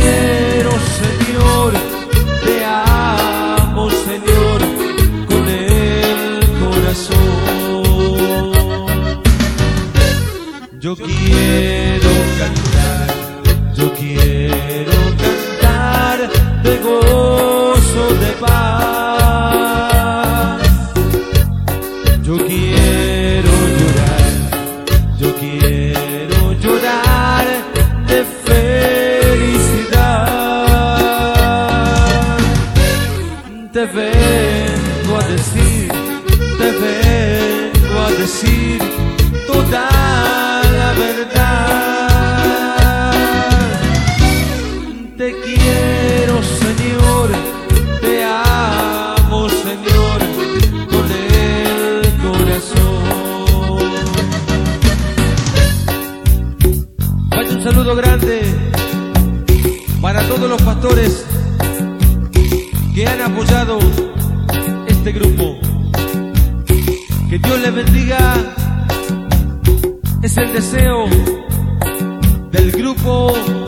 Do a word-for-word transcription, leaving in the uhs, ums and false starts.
quiero, Señor, te amo, Señor, con el corazón. Yo quiero cantar, yo quiero cantar de gozo, de paz. Yo quiero llorar, yo quiero llorar de felicidad. Te vengo a decir, te vengo a decir toda la verdad. Te quiero, Señor, te amo, Señor, con el corazón. Vaya un saludo grande para todos los pastores que han apoyado este grupo. Que Dios les bendiga. Es el deseo del grupo